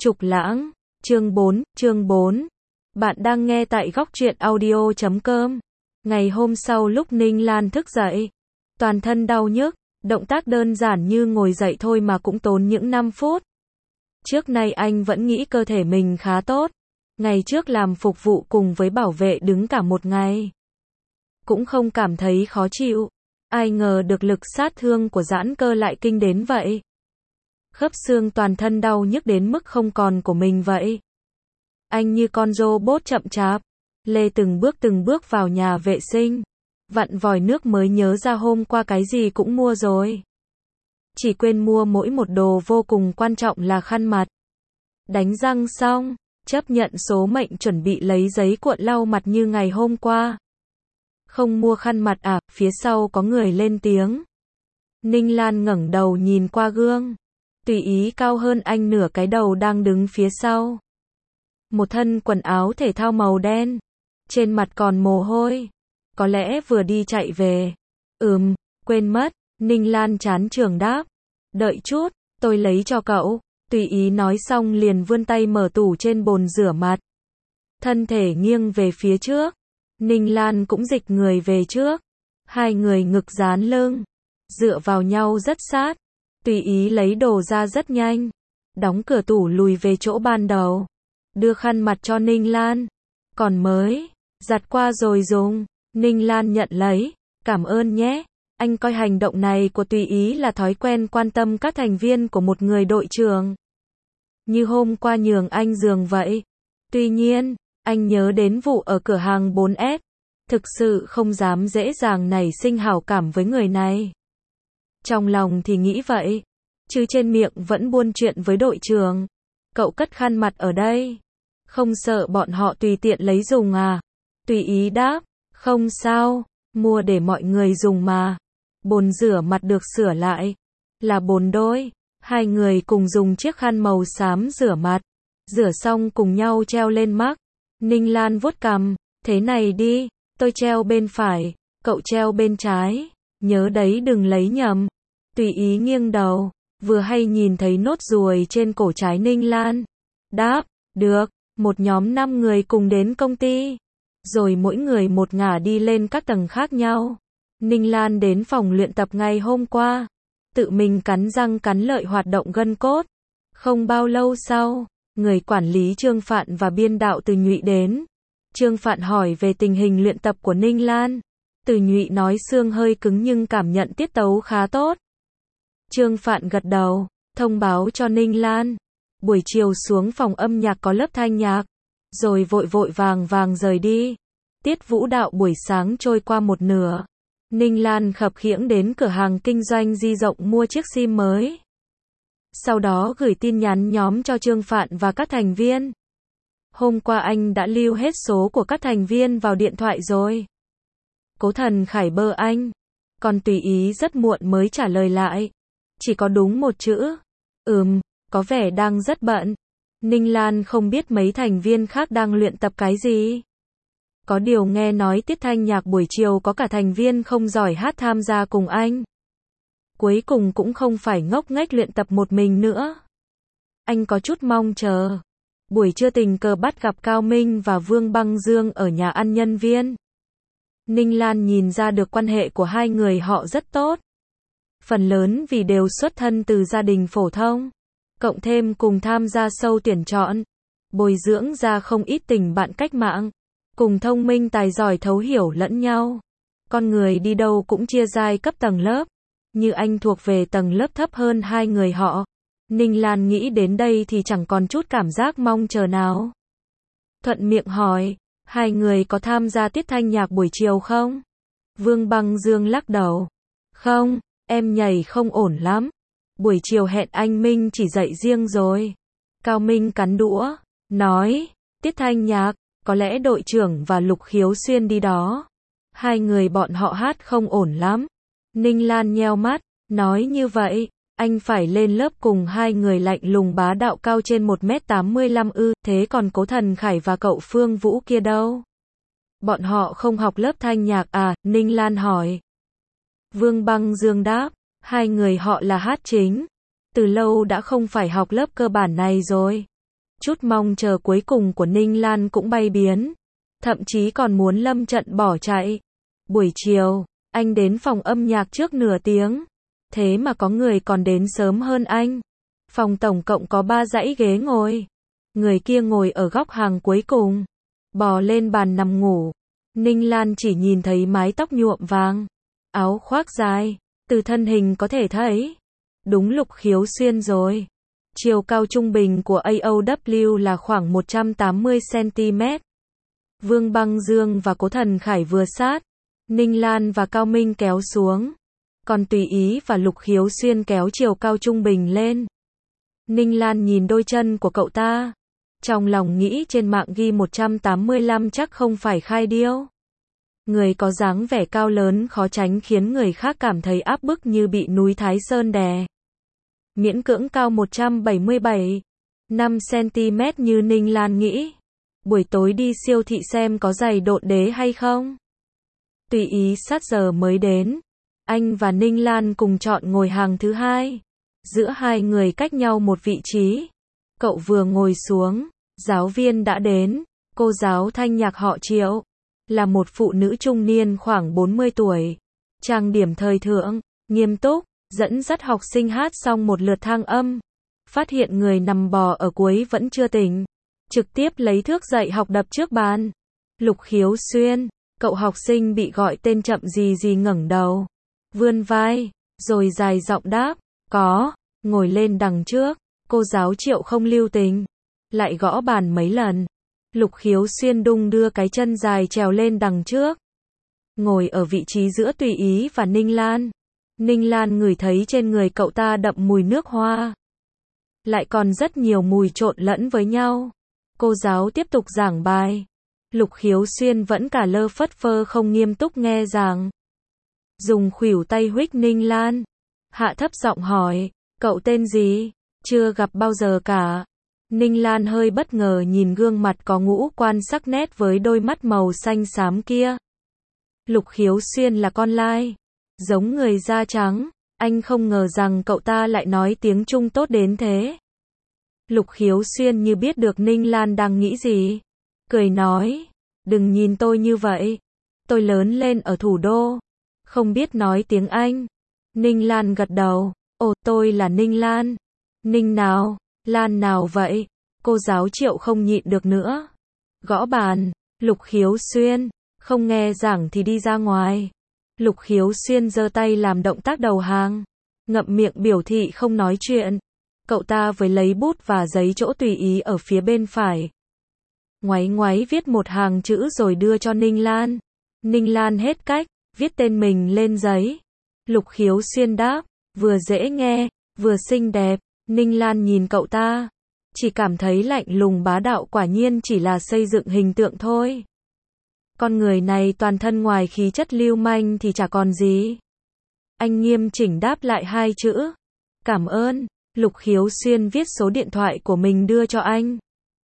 Trục Lãng, chương 4. Bạn đang nghe tại góc truyện audio.com. Ngày hôm sau lúc Ninh Lan thức dậy, toàn thân đau nhức, động tác đơn giản như ngồi dậy thôi mà cũng tốn những 5 phút. Trước nay anh vẫn nghĩ cơ thể mình khá tốt. Ngày trước làm phục vụ cùng với bảo vệ đứng cả một ngày, cũng không cảm thấy khó chịu. Ai ngờ được lực sát thương của giãn cơ lại kinh đến vậy. Khớp xương toàn thân đau nhức đến mức không còn của mình vậy. Anh như con robot chậm chạp, lê từng bước vào nhà vệ sinh, vặn vòi nước mới nhớ ra hôm qua cái gì cũng mua rồi. Chỉ quên mua mỗi một đồ vô cùng quan trọng là khăn mặt. Đánh răng xong, chấp nhận số mệnh chuẩn bị lấy giấy cuộn lau mặt như ngày hôm qua. Không mua khăn mặt à, phía sau có người lên tiếng. Ninh Lan ngẩng đầu nhìn qua gương. Tùy Ý cao hơn anh nửa cái đầu đang đứng phía sau. Một thân quần áo thể thao màu đen. Trên mặt còn mồ hôi. Có lẽ vừa đi chạy về. Quên mất. Ninh Lan chán chường đáp. Đợi chút, tôi lấy cho cậu. Tùy Ý nói xong liền vươn tay mở tủ trên bồn rửa mặt. Thân thể nghiêng về phía trước. Ninh Lan cũng dịch người về trước. Hai người ngực dán lưng, dựa vào nhau rất sát. Tùy Ý lấy đồ ra rất nhanh. Đóng cửa tủ lùi về chỗ ban đầu. Đưa khăn mặt cho Ninh Lan. Còn mới, giặt qua rồi dùng. Ninh Lan nhận lấy. Cảm ơn nhé. Anh coi hành động này của Tùy Ý là thói quen quan tâm các thành viên của một người đội trưởng. Như hôm qua nhường anh giường vậy. Tuy nhiên, anh nhớ đến vụ ở cửa hàng 4S. Thực sự không dám dễ dàng nảy sinh hảo cảm với người này. Trong lòng thì nghĩ vậy, chứ trên miệng vẫn buôn chuyện với đội trưởng. Cậu cất khăn mặt ở đây, không sợ bọn họ tùy tiện lấy dùng à? Tùy Ý đáp, không sao, mua để mọi người dùng mà. Bồn rửa mặt được sửa lại, là bồn đôi. Hai người cùng dùng chiếc khăn màu xám rửa mặt. Rửa xong cùng nhau treo lên mác. Ninh Lan vuốt cằm, thế này đi, tôi treo bên phải, cậu treo bên trái. Nhớ đấy đừng lấy nhầm. Tùy Ý nghiêng đầu, vừa hay nhìn thấy nốt ruồi trên cổ trái Ninh Lan. Đáp, được, một nhóm 5 người cùng đến công ty. Rồi mỗi người một ngả đi lên các tầng khác nhau. Ninh Lan đến phòng luyện tập ngày hôm qua. Tự mình cắn răng cắn lợi hoạt động gân cốt. Không bao lâu sau, người quản lý Trương Phạn và biên đạo Từ Nhụy đến. Trương Phạn hỏi về tình hình luyện tập của Ninh Lan. Từ Nhụy nói xương hơi cứng nhưng cảm nhận tiết tấu khá tốt. Trương Phạn gật đầu, thông báo cho Ninh Lan. Buổi chiều xuống phòng âm nhạc có lớp thanh nhạc, rồi vội vàng rời đi. Tiết vũ đạo buổi sáng trôi qua một nửa. Ninh Lan khập khiễng đến cửa hàng kinh doanh di động mua chiếc sim mới. Sau đó gửi tin nhắn nhóm cho Trương Phạn và các thành viên. Hôm qua anh đã lưu hết số của các thành viên vào điện thoại rồi. Cố Thần Khải bơ anh. Còn Tùy Ý rất muộn mới trả lời lại. Chỉ có đúng một chữ. Có vẻ đang rất bận. Ninh Lan không biết mấy thành viên khác đang luyện tập cái gì. Có điều nghe nói tiết thanh nhạc buổi chiều có cả thành viên không giỏi hát tham gia cùng anh. Cuối cùng cũng không phải ngốc nghếch luyện tập một mình nữa. Anh có chút mong chờ. Buổi trưa tình cờ bắt gặp Cao Minh và Vương Băng Dương ở nhà ăn nhân viên. Ninh Lan nhìn ra được quan hệ của hai người họ rất tốt. Phần lớn vì đều xuất thân từ gia đình phổ thông. Cộng thêm cùng tham gia show tuyển chọn. Bồi dưỡng ra không ít tình bạn cách mạng. Cùng thông minh tài giỏi thấu hiểu lẫn nhau. Con người đi đâu cũng chia giai cấp tầng lớp. Như anh thuộc về tầng lớp thấp hơn hai người họ. Ninh Lan nghĩ đến đây thì chẳng còn chút cảm giác mong chờ nào. Thuận miệng hỏi, hai người có tham gia tiết thanh nhạc buổi chiều không? Vương Băng Dương lắc đầu. Không, em nhảy không ổn lắm. Buổi chiều hẹn anh Minh chỉ dạy riêng rồi. Cao Minh cắn đũa, nói, tiết thanh nhạc, có lẽ đội trưởng và Lục Khiếu Xuyên đi đó. Hai người bọn họ hát không ổn lắm. Ninh Lan nheo mắt, nói như vậy, anh phải lên lớp cùng hai người lạnh lùng bá đạo cao trên 1m85 ư, thế còn Cố Thần Khải và cậu Phương Vũ kia đâu? Bọn họ không học lớp thanh nhạc à? Ninh Lan hỏi. Vương Băng Dương đáp, hai người họ là hát chính. Từ lâu đã không phải học lớp cơ bản này rồi. Chút mong chờ cuối cùng của Ninh Lan cũng bay biến. Thậm chí còn muốn lâm trận bỏ chạy. Buổi chiều, anh đến phòng âm nhạc trước nửa tiếng. Thế mà có người còn đến sớm hơn anh. Phòng tổng cộng có 3 dãy ghế ngồi. Người kia ngồi ở góc hàng cuối cùng. Bò lên bàn nằm ngủ. Ninh Lan chỉ nhìn thấy mái tóc nhuộm vàng. Áo khoác dài. Từ thân hình có thể thấy. Đúng Lục Khiếu Xuyên rồi. Chiều cao trung bình của AOW là khoảng 180cm. Vương Băng Dương và Cố Thần Khải vừa sát. Ninh Lan và Cao Minh kéo xuống. Còn Tùy Ý và Lục Khiếu Xuyên kéo chiều cao trung bình lên. Ninh Lan nhìn đôi chân của cậu ta. Trong lòng nghĩ trên mạng ghi 185 chắc không phải khai điêu. Người có dáng vẻ cao lớn khó tránh khiến người khác cảm thấy áp bức như bị núi Thái Sơn đè. Miễn cưỡng cao 177,5cm như Ninh Lan nghĩ. Buổi tối đi siêu thị xem có giày độn đế hay không. Tùy Ý sát giờ mới đến. Anh và Ninh Lan cùng chọn ngồi hàng thứ hai. Giữa hai người cách nhau một vị trí. Cậu vừa ngồi xuống, giáo viên đã đến. Cô giáo thanh nhạc họ Triệu. Là một phụ nữ trung niên khoảng 40 tuổi. Trang điểm thời thượng, nghiêm túc, dẫn dắt học sinh hát xong một lượt thang âm. Phát hiện người nằm bò ở cuối vẫn chưa tỉnh. Trực tiếp lấy thước dạy học đập trước bàn. Lục Khiếu Xuyên, cậu học sinh bị gọi tên chậm gì gì ngẩng đầu. Vươn vai, rồi dài giọng đáp, có, ngồi lên đằng trước. Cô giáo Triệu không lưu tình. Lại gõ bàn mấy lần. Lục Khiếu Xuyên đung đưa cái chân dài trèo lên đằng trước. Ngồi ở vị trí giữa Tùy Ý và Ninh Lan. Ninh Lan ngửi thấy trên người cậu ta đậm mùi nước hoa. Lại còn rất nhiều mùi trộn lẫn với nhau. Cô giáo tiếp tục giảng bài. Lục Khiếu Xuyên vẫn cả lơ phất phơ không nghiêm túc nghe giảng. Dùng khuỷu tay huých Ninh Lan. Hạ thấp giọng hỏi, cậu tên gì? Chưa gặp bao giờ cả. Ninh Lan hơi bất ngờ nhìn gương mặt có ngũ quan sắc nét với đôi mắt màu xanh xám kia. Lục Khiếu Xuyên là con lai. Giống người da trắng. Anh không ngờ rằng cậu ta lại nói tiếng Trung tốt đến thế. Lục Khiếu Xuyên như biết được Ninh Lan đang nghĩ gì. Cười nói, đừng nhìn tôi như vậy. Tôi lớn lên ở thủ đô. Không biết nói tiếng Anh. Ninh Lan gật đầu. Ồ, tôi là Ninh Lan. Ninh nào? Lan nào vậy? Cô giáo Triệu không nhịn được nữa. Gõ bàn. Lục Khiếu Xuyên, không nghe giảng thì đi ra ngoài. Lục Khiếu Xuyên giơ tay làm động tác đầu hàng. Ngậm miệng biểu thị không nói chuyện. Cậu ta với lấy bút và giấy chỗ Tùy Ý ở phía bên phải. Ngoáy ngoáy viết một hàng chữ rồi đưa cho Ninh Lan. Ninh Lan hết cách, viết tên mình lên giấy. Lục Khiếu Xuyên đáp, vừa dễ nghe, vừa xinh đẹp. Ninh Lan nhìn cậu ta, chỉ cảm thấy lạnh lùng bá đạo, quả nhiên chỉ là xây dựng hình tượng thôi. Con người này toàn thân ngoài khí chất lưu manh thì chả còn gì. Anh nghiêm chỉnh đáp lại hai chữ. Cảm ơn. Lục Khiếu Xuyên viết số điện thoại của mình đưa cho anh.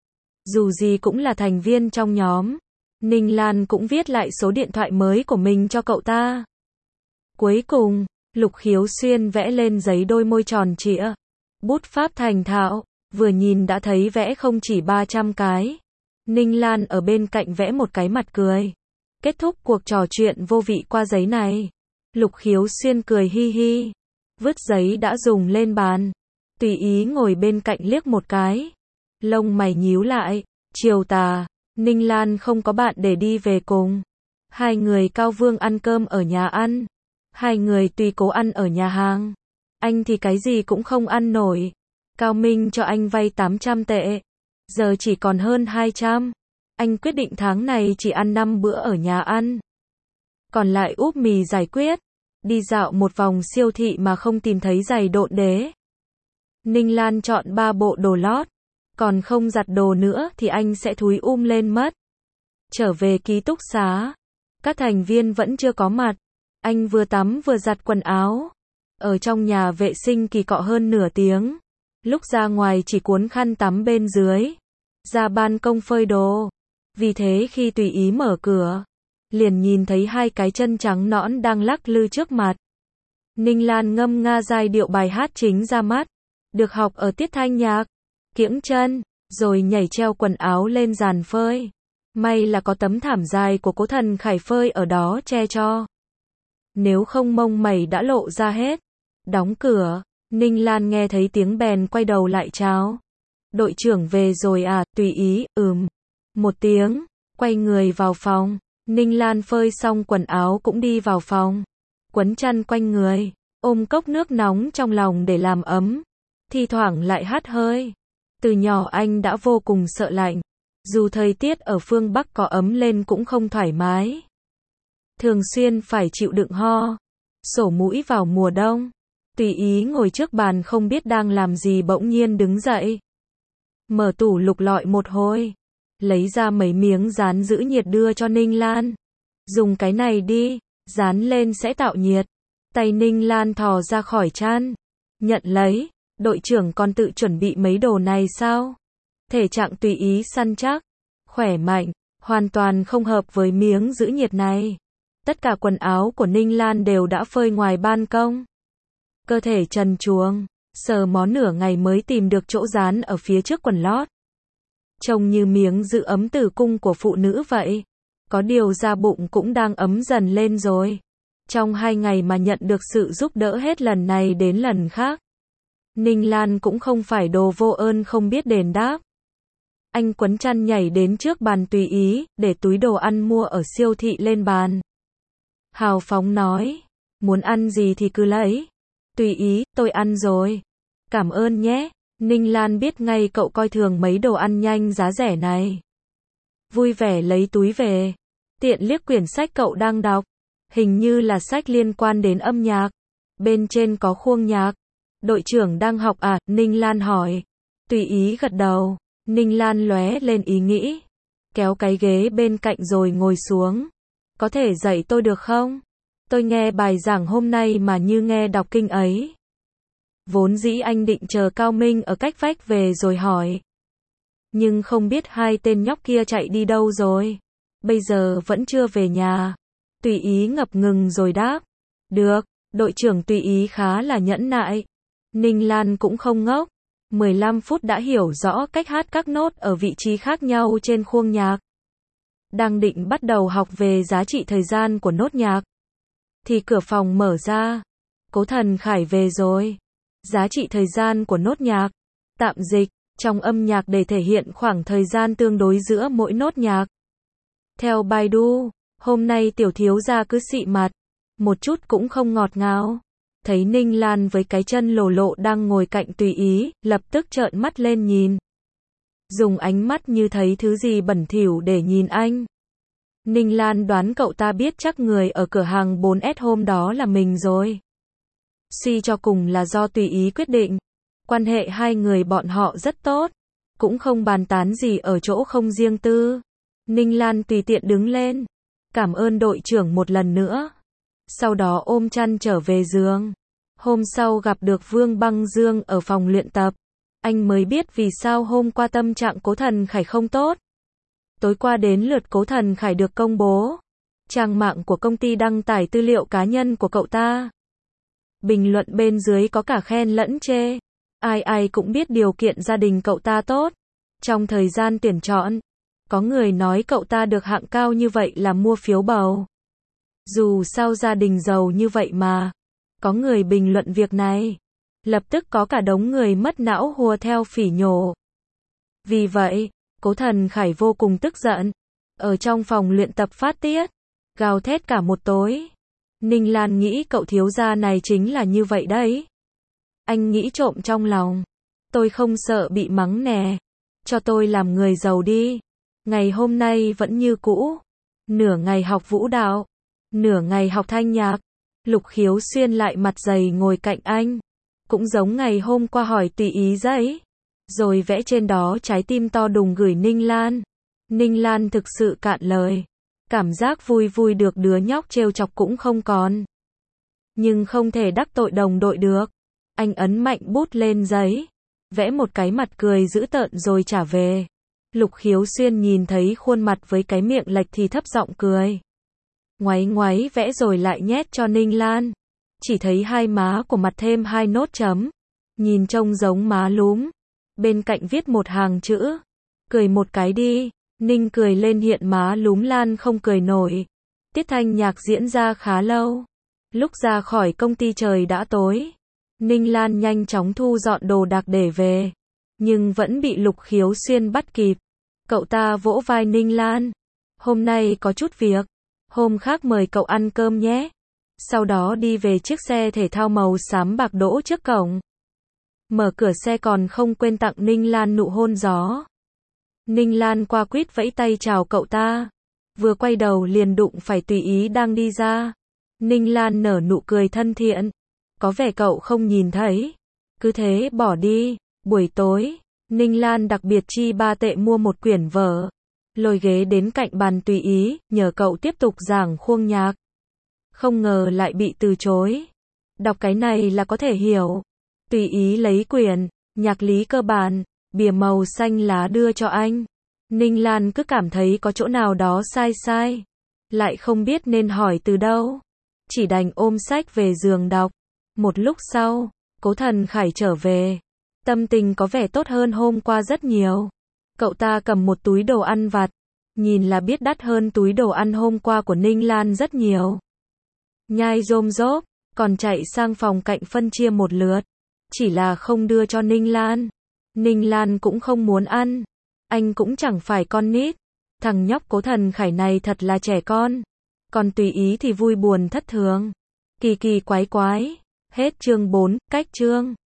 Dù gì cũng là thành viên trong nhóm. Ninh Lan cũng viết lại số điện thoại mới của mình cho cậu ta. Cuối cùng, Lục Khiếu Xuyên vẽ lên giấy đôi môi tròn trịa. Bút pháp thành thạo, vừa nhìn đã thấy vẽ không chỉ 300 cái. Ninh Lan ở bên cạnh vẽ một cái mặt cười. Kết thúc cuộc trò chuyện vô vị qua giấy này. Lục Khiếu Xuyên cười hi hi. Vứt giấy đã dùng lên bàn. Tùy Ý ngồi bên cạnh liếc một cái. Lông mày nhíu lại. Chiều tà, Ninh Lan không có bạn để đi về cùng. Hai người Cao Vương ăn cơm ở nhà ăn. Hai người Tùy Cố ăn ở nhà hàng. Anh thì cái gì cũng không ăn nổi. Cao Minh cho anh vay 800 tệ. Giờ chỉ còn hơn 200. Anh quyết định tháng này chỉ ăn 5 bữa ở nhà ăn. Còn lại úp mì giải quyết. Đi dạo một vòng siêu thị mà không tìm thấy giày độn đế. Ninh Lan chọn 3 bộ đồ lót. Còn không giặt đồ nữa thì anh sẽ thúi lên mất. Trở về ký túc xá. Các thành viên vẫn chưa có mặt. Anh vừa tắm vừa giặt quần áo. Ở trong nhà vệ sinh kỳ cọ hơn nửa tiếng. Lúc ra ngoài chỉ cuốn khăn tắm bên dưới. Ra ban công phơi đồ. Vì thế khi Tùy Ý mở cửa, liền nhìn thấy hai cái chân trắng nõn đang lắc lư trước mặt. Ninh Lan ngâm nga giai điệu bài hát chính ra mắt. Được học ở tiết thanh nhạc. Kiễng chân. rồi nhảy treo quần áo lên giàn phơi. May là có tấm thảm dài của Cố Thần Khải phơi ở đó che cho. Nếu không mông mẩy đã lộ ra hết. Đóng cửa, Ninh Lan nghe thấy tiếng bèn quay đầu lại chào. Đội trưởng về rồi à, tùy ý, một tiếng, quay người vào phòng. Ninh Lan phơi xong quần áo cũng đi vào phòng. Quấn chăn quanh người, ôm cốc nước nóng trong lòng để làm ấm. Thi thoảng lại hắt hơi. Từ nhỏ anh đã vô cùng sợ lạnh. Dù thời tiết ở phương Bắc có ấm lên cũng không thoải mái. Thường xuyên phải chịu đựng ho, sổ mũi vào mùa đông. Tùy ý ngồi trước bàn không biết đang làm gì bỗng nhiên đứng dậy. Mở tủ lục lọi một hồi. Lấy ra mấy miếng dán giữ nhiệt đưa cho Ninh Lan. Dùng cái này đi, dán lên sẽ tạo nhiệt. Tay Ninh Lan thò ra khỏi chăn. Nhận lấy, đội trưởng còn tự chuẩn bị mấy đồ này sao? Thể trạng tùy ý săn chắc, khỏe mạnh, hoàn toàn không hợp với miếng giữ nhiệt này. Tất cả quần áo của Ninh Lan đều đã phơi ngoài ban công. Cơ thể trần truồng, sờ mó nửa ngày mới tìm được chỗ dán ở phía trước quần lót. Trông như miếng giữ ấm tử cung của phụ nữ vậy. Có điều da bụng cũng đang ấm dần lên rồi. Trong 2 ngày mà nhận được sự giúp đỡ hết lần này đến lần khác. Ninh Lan cũng không phải đồ vô ơn không biết đền đáp. Anh quấn chăn nhảy đến trước bàn tùy ý, để túi đồ ăn mua ở siêu thị lên bàn. Hào phóng nói, muốn ăn gì thì cứ lấy. Tùy ý, tôi ăn rồi. Cảm ơn nhé. Ninh Lan biết ngay cậu coi thường mấy đồ ăn nhanh giá rẻ này. Vui vẻ lấy túi về. Tiện liếc quyển sách cậu đang đọc. Hình như là sách liên quan đến âm nhạc. Bên trên có khuôn nhạc. Đội trưởng đang học à? Ninh Lan hỏi. Tùy ý gật đầu. Ninh Lan lóe lên ý nghĩ. Kéo cái ghế bên cạnh rồi ngồi xuống. Có thể dạy tôi được không? Tôi nghe bài giảng hôm nay mà như nghe đọc kinh ấy. Vốn dĩ anh định chờ Cao Minh ở cách vách về rồi hỏi. Nhưng không biết hai tên nhóc kia chạy đi đâu rồi. Bây giờ vẫn chưa về nhà. Tùy ý ngập ngừng rồi đáp. Được, đội trưởng Tùy ý khá là nhẫn nại. Ninh Lan cũng không ngốc. 15 phút đã hiểu rõ cách hát các nốt ở vị trí khác nhau trên khuôn nhạc. Đang định bắt đầu học về giá trị thời gian của nốt nhạc. Thì cửa phòng mở ra. Cố Thần Khải về rồi. Giá trị thời gian của nốt nhạc. Tạm dịch, trong âm nhạc để thể hiện khoảng thời gian tương đối giữa mỗi nốt nhạc. Theo Baidu, hôm nay tiểu thiếu gia cứ xị mặt. Một chút cũng không ngọt ngào. Thấy Ninh Lan với cái chân lồ lộ đang ngồi cạnh Tùy ý, lập tức trợn mắt lên nhìn. Dùng ánh mắt như thấy thứ gì bẩn thỉu để nhìn anh. Ninh Lan đoán cậu ta biết chắc người ở cửa hàng 4S hôm đó là mình rồi. Suy cho cùng là do Tùy ý quyết định. Quan hệ hai người bọn họ rất tốt. Cũng không bàn tán gì ở chỗ không riêng tư. Ninh Lan tùy tiện đứng lên. Cảm ơn đội trưởng một lần nữa. Sau đó ôm chăn trở về giường. Hôm sau gặp được Vương Băng Dương ở phòng luyện tập. Anh mới biết vì sao hôm qua tâm trạng Cố Thần Khải không tốt. Tối qua đến lượt Cố Thần Khải được công bố. Trang mạng của công ty đăng tải tư liệu cá nhân của cậu ta. Bình luận bên dưới có cả khen lẫn chê. Ai ai cũng biết điều kiện gia đình cậu ta tốt. Trong thời gian tuyển chọn, có người nói cậu ta được hạng cao như vậy là mua phiếu bầu. Dù sao gia đình giàu như vậy mà. Có người bình luận việc này. Lập tức có cả đống người mất não hùa theo phỉ nhổ. Vì vậy, Cố Thần Khải vô cùng tức giận. Ở trong phòng luyện tập phát tiết. Gào thét cả một tối. Ninh Lan nghĩ cậu thiếu gia này chính là như vậy đấy. Anh nghĩ trộm trong lòng. Tôi không sợ bị mắng nè. Cho tôi làm người giàu đi. Ngày hôm nay vẫn như cũ. Nửa ngày học vũ đạo. Nửa ngày học thanh nhạc. Lục Khiếu Xuyên lại mặt dày ngồi cạnh anh. Cũng giống ngày hôm qua hỏi Tùy ý giấy. Rồi vẽ trên đó trái tim to đùng gửi Ninh Lan. Ninh Lan thực sự cạn lời. Cảm giác vui vui được đứa nhóc trêu chọc cũng không còn. Nhưng không thể đắc tội đồng đội được. Anh ấn mạnh bút lên giấy. Vẽ một cái mặt cười dữ tợn rồi trả về. Lục Khiếu Xuyên nhìn thấy khuôn mặt với cái miệng lệch thì thấp giọng cười. Ngoáy ngoáy vẽ rồi lại nhét cho Ninh Lan. Chỉ thấy hai má của mặt thêm 2 nốt chấm. Nhìn trông giống má lúm. bên cạnh viết một hàng chữ. Cười một cái đi. Ninh cười lên hiện má lúm lan không cười nổi. Tiết thanh nhạc diễn ra khá lâu. Lúc ra khỏi công ty trời đã tối. Ninh Lan nhanh chóng thu dọn đồ đạc để về. Nhưng vẫn bị Lục Khiếu Xuyên bắt kịp. Cậu ta vỗ vai Ninh Lan. Hôm nay có chút việc. Hôm khác mời cậu ăn cơm nhé. Sau đó đi về chiếc xe thể thao màu xám bạc đỗ trước cổng. Mở cửa xe còn không quên tặng Ninh Lan nụ hôn gió. Ninh Lan qua quýt vẫy tay chào cậu ta. Vừa quay đầu liền đụng phải Tùy Ý đang đi ra. Ninh Lan nở nụ cười thân thiện. Có vẻ cậu không nhìn thấy. Cứ thế bỏ đi. Buổi tối, Ninh Lan đặc biệt chi 3 tệ mua một quyển vở. Lôi ghế đến cạnh bàn Tùy Ý, nhờ cậu tiếp tục giảng khuông nhạc. Không ngờ lại bị từ chối. Đọc cái này là có thể hiểu. Tùy Ý lấy quyển nhạc lý cơ bản, bìa màu xanh lá đưa cho anh. Ninh Lan cứ cảm thấy có chỗ nào đó sai sai. Lại không biết nên hỏi từ đâu. Chỉ đành ôm sách về giường đọc. Một lúc sau, Cố Thần Khải trở về. Tâm tình có vẻ tốt hơn hôm qua rất nhiều. Cậu ta cầm một túi đồ ăn vặt. Nhìn là biết đắt hơn túi đồ ăn hôm qua của Ninh Lan rất nhiều. Nhai rôm rốp, còn chạy sang phòng cạnh phân chia một lượt. Chỉ là không đưa cho Ninh Lan. Ninh Lan cũng không muốn ăn. Anh cũng chẳng phải con nít. Thằng nhóc Cố Thần Khải này thật là trẻ con. Còn Tùy Ý thì vui buồn thất thường. Kỳ kỳ quái quái. Hết chương 4, cách chương.